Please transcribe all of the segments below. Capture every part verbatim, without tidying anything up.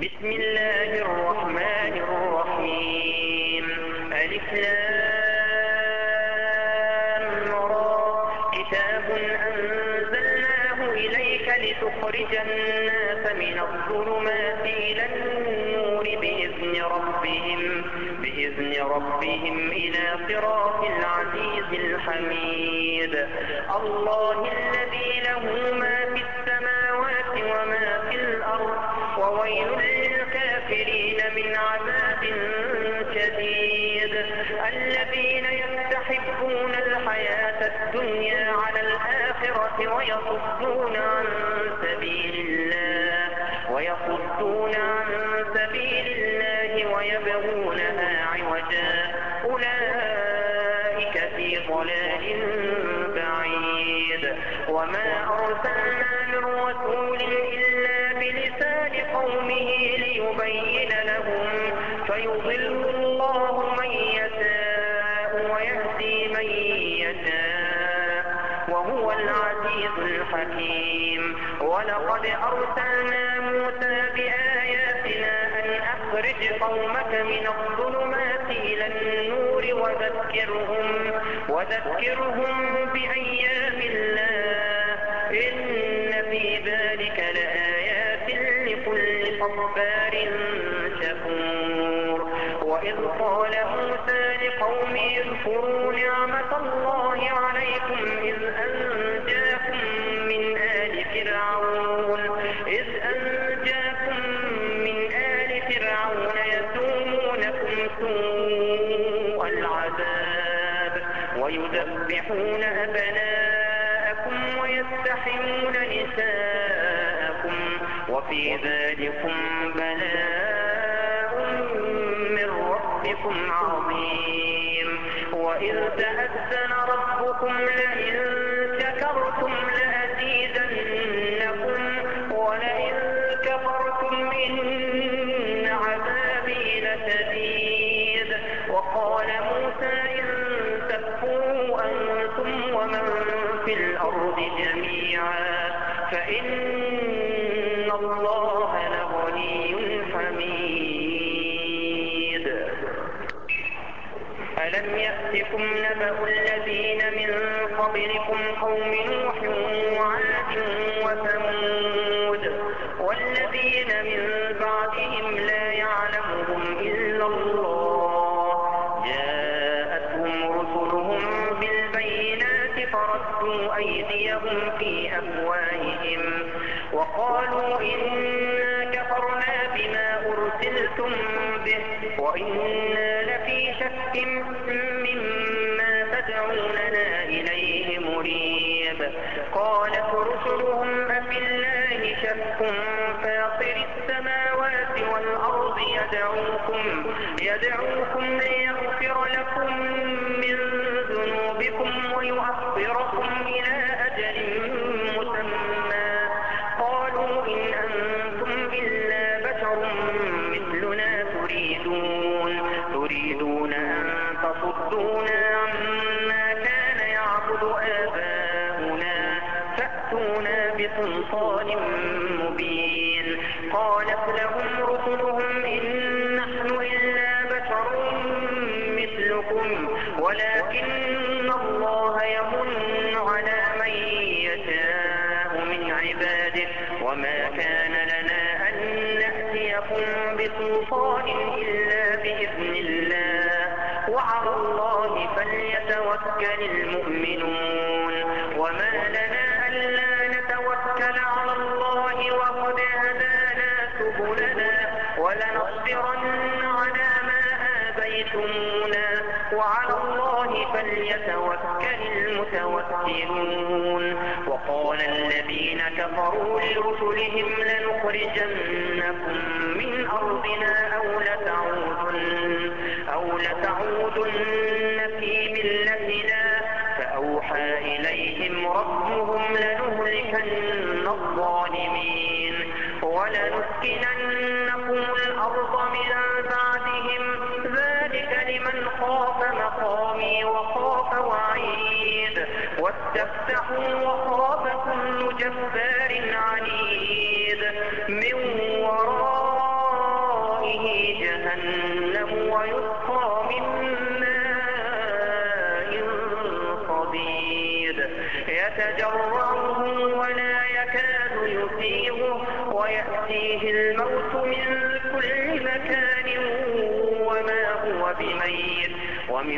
بسم الله الرحمن الرحيم. ألف لام را. كتاب أنزلناه إليك لتخرج الناس من الظلمات إلى النور بإذن ربهم بإذن ربهم إلى صراط العزيز الحميد. الله الذي له ما في السماوات وما في الأرض وويل للكافرين من عذاب شديد. الذين يستحبون الحياة الدنيا على الآخرة ويصدون عن سبيل الله ويصدون عن سبيل الله ويبغونها عوجا أولئك في ضلال بعيد. وما أرسلنا من رسول إلا بلسان قومه ليبين لهم فيضل الله من يشاء ويهدي من يشاء وهو العزيز الحكيم. ولقد أرسلنا موسى بآياتنا أن أخرج قومك من الظلمات إلى النور وذكرهم, وذكرهم بأيام الله إن في ذلك لآيات لكل صبار شكور. وإذ قال موسى لقومه اذكروا نعمة الله عليكم إذ أنجاكم من آل فرعون إذ أنجاكم من آل فرعون يسومونكم سوء العذاب ويذبحون أبناءكم ويستحيون نساءكم وفي ذلكم بلاء من ربكم عظيم. وإذ تأذن ربكم لئن شكرتم لأزيدنكم ولئن كفرتم إن عذابي لشديد. وقال موسى إن تكفروا أنتم ومن في الأرض جميعا فإن الله لغني حميد. ألم يأتكم نبأ الذين من قبلكم قوم نوح وعاد وثمود والذين من بعدهم لا يعلمهم إلا الله جاءتهم رسلهم بالبينات فردوا أيديهم في أفواههم وقالوا إنا كفرنا بما أرسلتم به وإنا لفي شك مما تدعوننا إليه مريب. قالت رسلهم أفي الله شك فاطر السماوات والأرض يدعوكم, يدعوكم ليغفر لكم من ذنوبكم ويؤخركم إلى أجل مسمى. قالوا إن أنتم إلا بشر مثلنا تريدون, تريدون أن تصدونا عما كان يعبد آباؤنا فأتونا بسلطان مبين. قالت لهم رسلهم إن نحن إلا بشر مثلكم ولكن الله يمن على من يشاء من عباده وما كان لنا أن نأتيكم بسلطان إلا بإذن الله وعلى الله فليتوكل المؤمنون. وما لنا ألا نتوكل على الله وقد هدانا سبلنا ولنصبرن على ما آذيتمونا وعلى الله فليتوكل المتوكلون. وقال الذين كفروا لرسلهم لنخرجنكم من أرضنا أو لتعودن, أو لتعودن في ملتنا فأوحى إليهم ربهم لنهلكن الظالمين ولنسكننكم الأرض من بعدهم ذلك لمن خاف مقامي وخاف وعيد. واستفتحوا وخاب كل جبار عنيد من وراء يأتيه الموت من كل مكان وما هو بميت ومن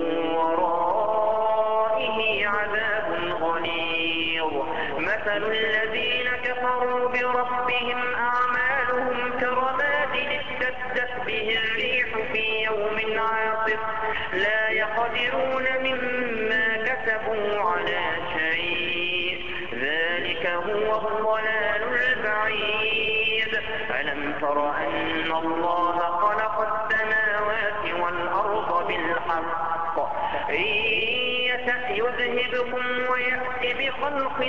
ورائه عذاب غليظ. مثل الذين كفروا بربهم أعمالهم كرماد اشتدت به الريح في يوم عاصف لا يقدرون مما كسبوا على شيء ذلك هو الضلال البعيد. ألم تر أن الله خلق السماوات والأرض بالحق إن يشأ يذهبكم ويأتي بخلق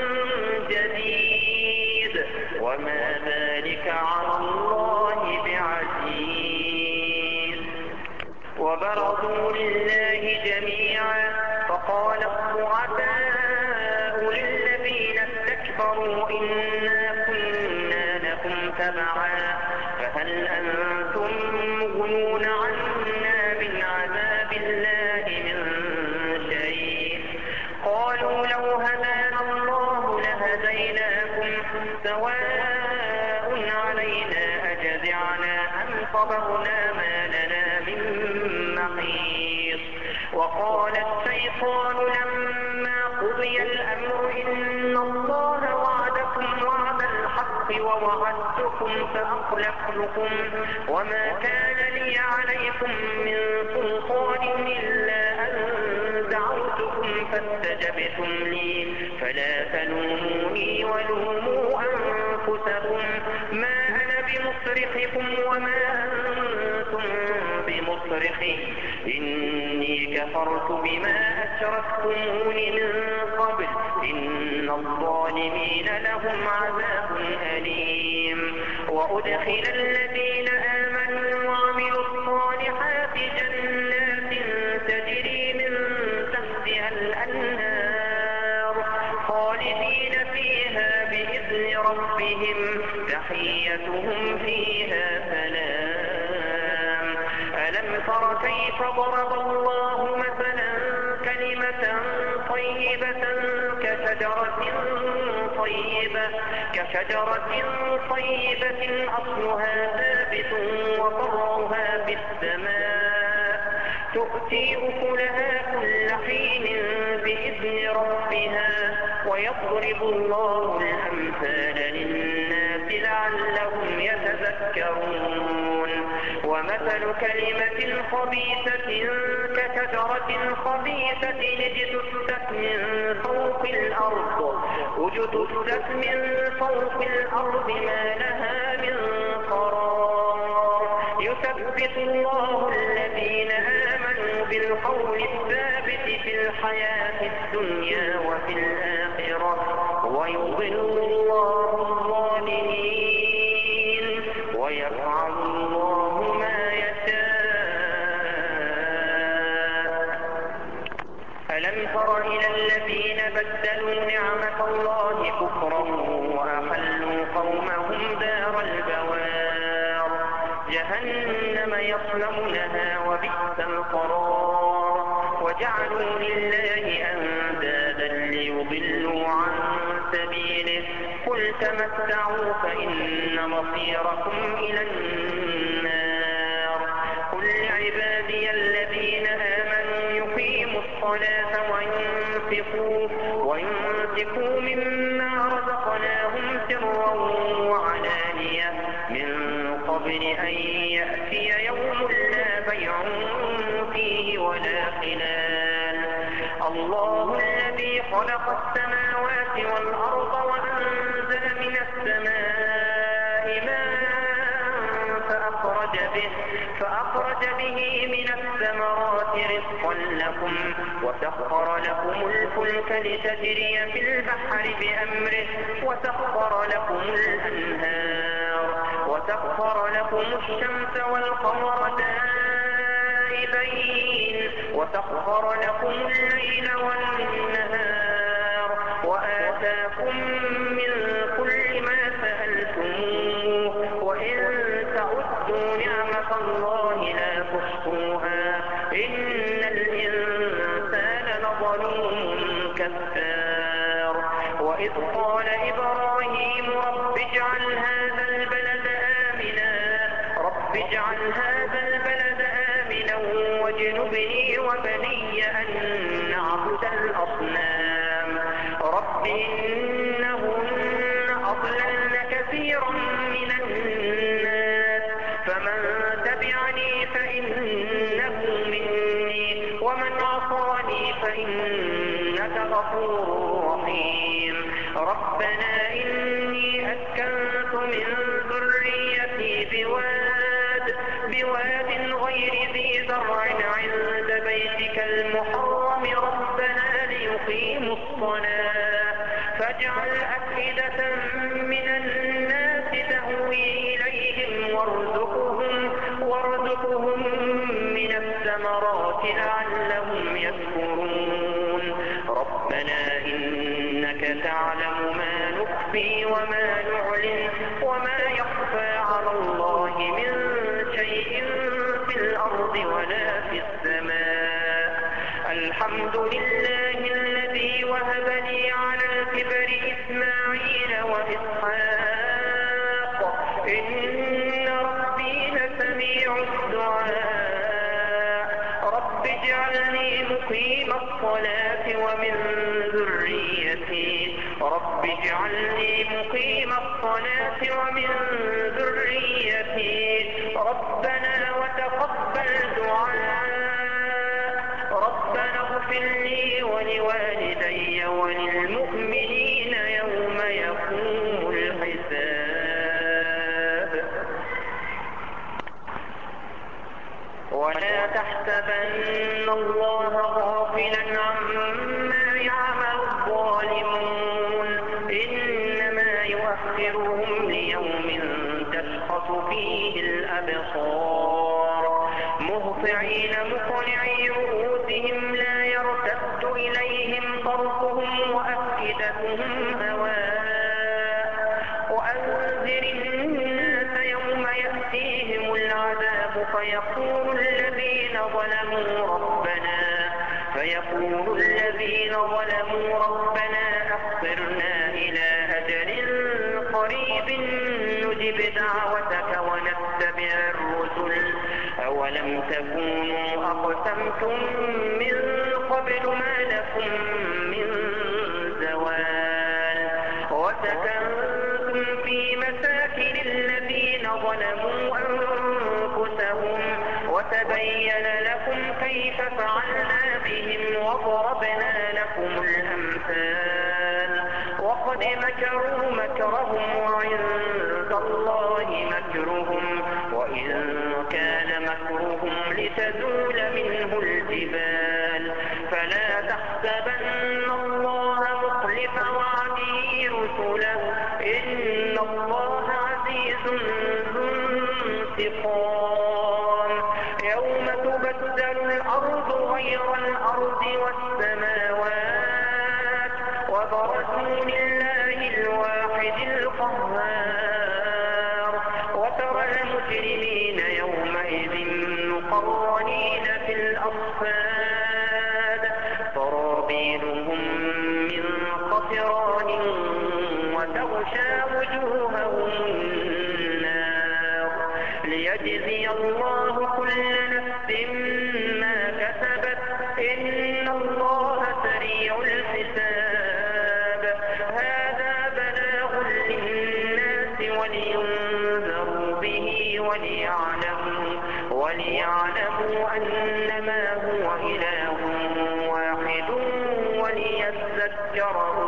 جديد وما ذلك على الله بعزيز. وبرزوا لله جميعا فقال الضعفاء للذين استكبروا إنا كنا لكم تبعا فهل أنتم مغنون عنا من عذاب الله من شيء. قالوا لو هدانا الله لهديناكم سواء علينا أجزعنا أم صبرنا ما لنا من محيص. وقال الشيطان لما قضي الأمر إن الله وعدكم وعد الحق ووعدتكم فأخلفتكم وما كان لي عليكم من سلطان إلا أن دعوتكم فاستجبتم لي فلا تلوموني ولوموا أنفسكم ما أنا بمصرخكم وما أنتم بمصرخي إني كفرت بما أشركتمون من قبل إن الظالمين لهم عذاب أليم. وأدخل الذين آمنوا وعملوا الصالحات جنات تجري من تحتها الأنهار خالدين فيها بإذن ربهم تحيتهم فيها سلام. ألم تر كيف ضرب الله مثلا كلمة طيبة كشجرة طيبة كشجرة طيبة أصلها ثابت وفرعها في السماء تؤتي أكلها كل حين بإذن ربها ويضرب الله الأمثال للناس لعلهم يتذكرون. ومثل كلمة خبيثة كشجرة خبيثة اجتثت من فوق الأرض اجتثت من فوق الأرض ما لها من قرار يثبت الله الذين آمنوا بالقول الثابت في الحياة الدنيا وفي الآخرة ويضل الله الظالمين ويفعل الله ما يشاء. ألم تر إلى الذين بدلوا نعمة الله كفرا وأحلوا قومهم دار البوار جهنم يصلونها وبئس القرار وجعلوا لله أندادا ليضلوا عن سبيله قل تمتعوا فإن مصيركم إلى النار. قل لعبادي الذين آمنوا يقيموا الصلاة وينفقوا وينفقوا مما رزقناهم سرا وعلانية من قبل أن يأتي يوم لا بيع فيه ولا خلال. الله الذي خلق السماوات والأرض وأنزل من السماء ماء فأخرج به, فأخرج به من الثمرات رزقا لكم وسخر لكم الفلك لتجري في البحر بأمره وسخر لكم الأنهار وسخر لكم الشمس والقمر دائبين وسخر لكم الليل والنهار وآتاكم من كل ما سألتموه وإن تعدوا نعمة الله لا تحصوها إن الإنسان لظلوم كفار. وإذ قال إبراهيم رب اجعل هذا اجعل هذا البلد آمنا واجنبني وبني أن نعبد الأصنام رب إنهن أضللن كثيرا من الناس فمن تبعني فإنه مني ومن عصاني فإنك غفور رحيم ربنا إني أسكنت من ذريتي بواد بواد غير ذي زرع عند بيتك المحرم ربنا ليقيموا الصلاة فاجعل أفئدة من الناس تهوي إليهم وارزقهم وارزقهم من الثمرات لعلهم يشكرون ربنا إنك تعلم ما نخفي وما نعلن وما يخفى على الله من شيء في الأرض ولا في السماء الحمد لله الذي وهب لي على الكبر إسماعيل وإسحاق إن ربي لسميع الدعاء رب اجعلني مقيم الصلاة ومن ذريتي رب اجعلني مقيم الصلاة ومن ذريتي ربنا وتقبل دعاء ربنا اغفر لي ولوالدي وللمؤمنين يوم يقوم الحساب ولا تحسبن الله غافلا عما يعمل الظالمون إنما يؤخرهم ليوم تشخص فيه الأبصار مهطعين مقنعي رؤوسهم لا يرتد إليهم طرفهم وأفئدتهم هواء وأنذر الناس يوم يأتيهم العذاب فيقول الذين ظلموا ربنا فيقول الذين ظلموا ربنا أخرنا إلى أجل قريب نجب دعوتك ونتبع الرسل أولم تكونوا أقسمتم من قبل ما لكم من زوال وسكنتم في مساكن الذين ظلموا أنفسهم وتبين لكم كيف فعلنا بهم وضربنا لكم الأمثال وقد مكروا مكرهم وعند الله مكرهم وإن كان مكرهم لتزول منه الجبال فلا تحسبن الله مخلف وعده رسله إن الله عزيز ذو انتقام يوم تبدل الأرض غير الأرض والسماوات وبرزوا لله الواحد القهار وترى المجرمين يومئذ مقرنين في الأصفاد سرابيلهم من قطران وتغشى وجوههم النار ليجزي الله كل نفس ما كسبت إن الله سريع الحساب هذا بلاغ للناس ولينذروا به وليعلموا وليعلموا أنما هو إله واحد وليذكر